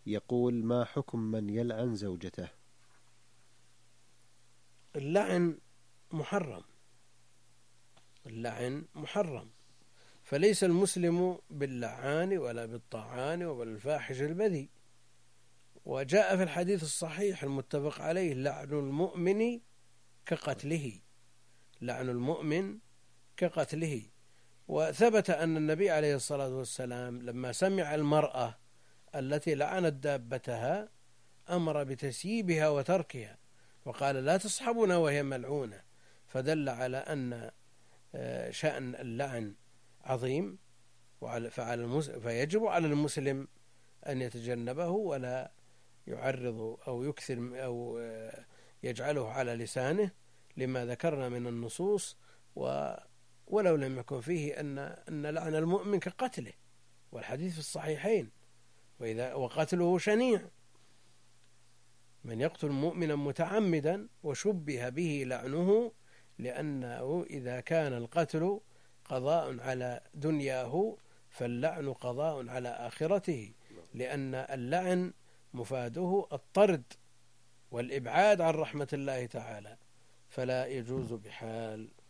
يقول: ما حكم من يلعن زوجته؟ اللعن محرم، اللعن محرم، فليس المسلم باللعان ولا بالطعان ولا الفاحش البذيء. وجاء في الحديث الصحيح المتفق عليه: لعن المؤمن كقتله، لعن المؤمن كقتله. وثبت أن النبي عليه الصلاة والسلام لما سمع المرأة التي لعنت دابتها أمر بتسييبها وتركها، وقال: لا تصحبنا وهي ملعونة، فدل على أن شأن اللعن عظيم، فيجب على المسلم أن يتجنبه ولا يعرض أو يكثر أو يجعله على لسانه، لما ذكرنا من النصوص، ولو لم يكن فيه أن لعن المؤمن كقتله، والحديث في الصحيحين: وقتله شنيع، من يقتل مؤمنا متعمدا وشبه به لعنه، لأنه إذا كان القتل قضاء على دنياه فاللعن قضاء على آخرته، لأن اللعن مفاده الطرد والإبعاد عن رحمة الله تعالى، فلا يجوز بحال.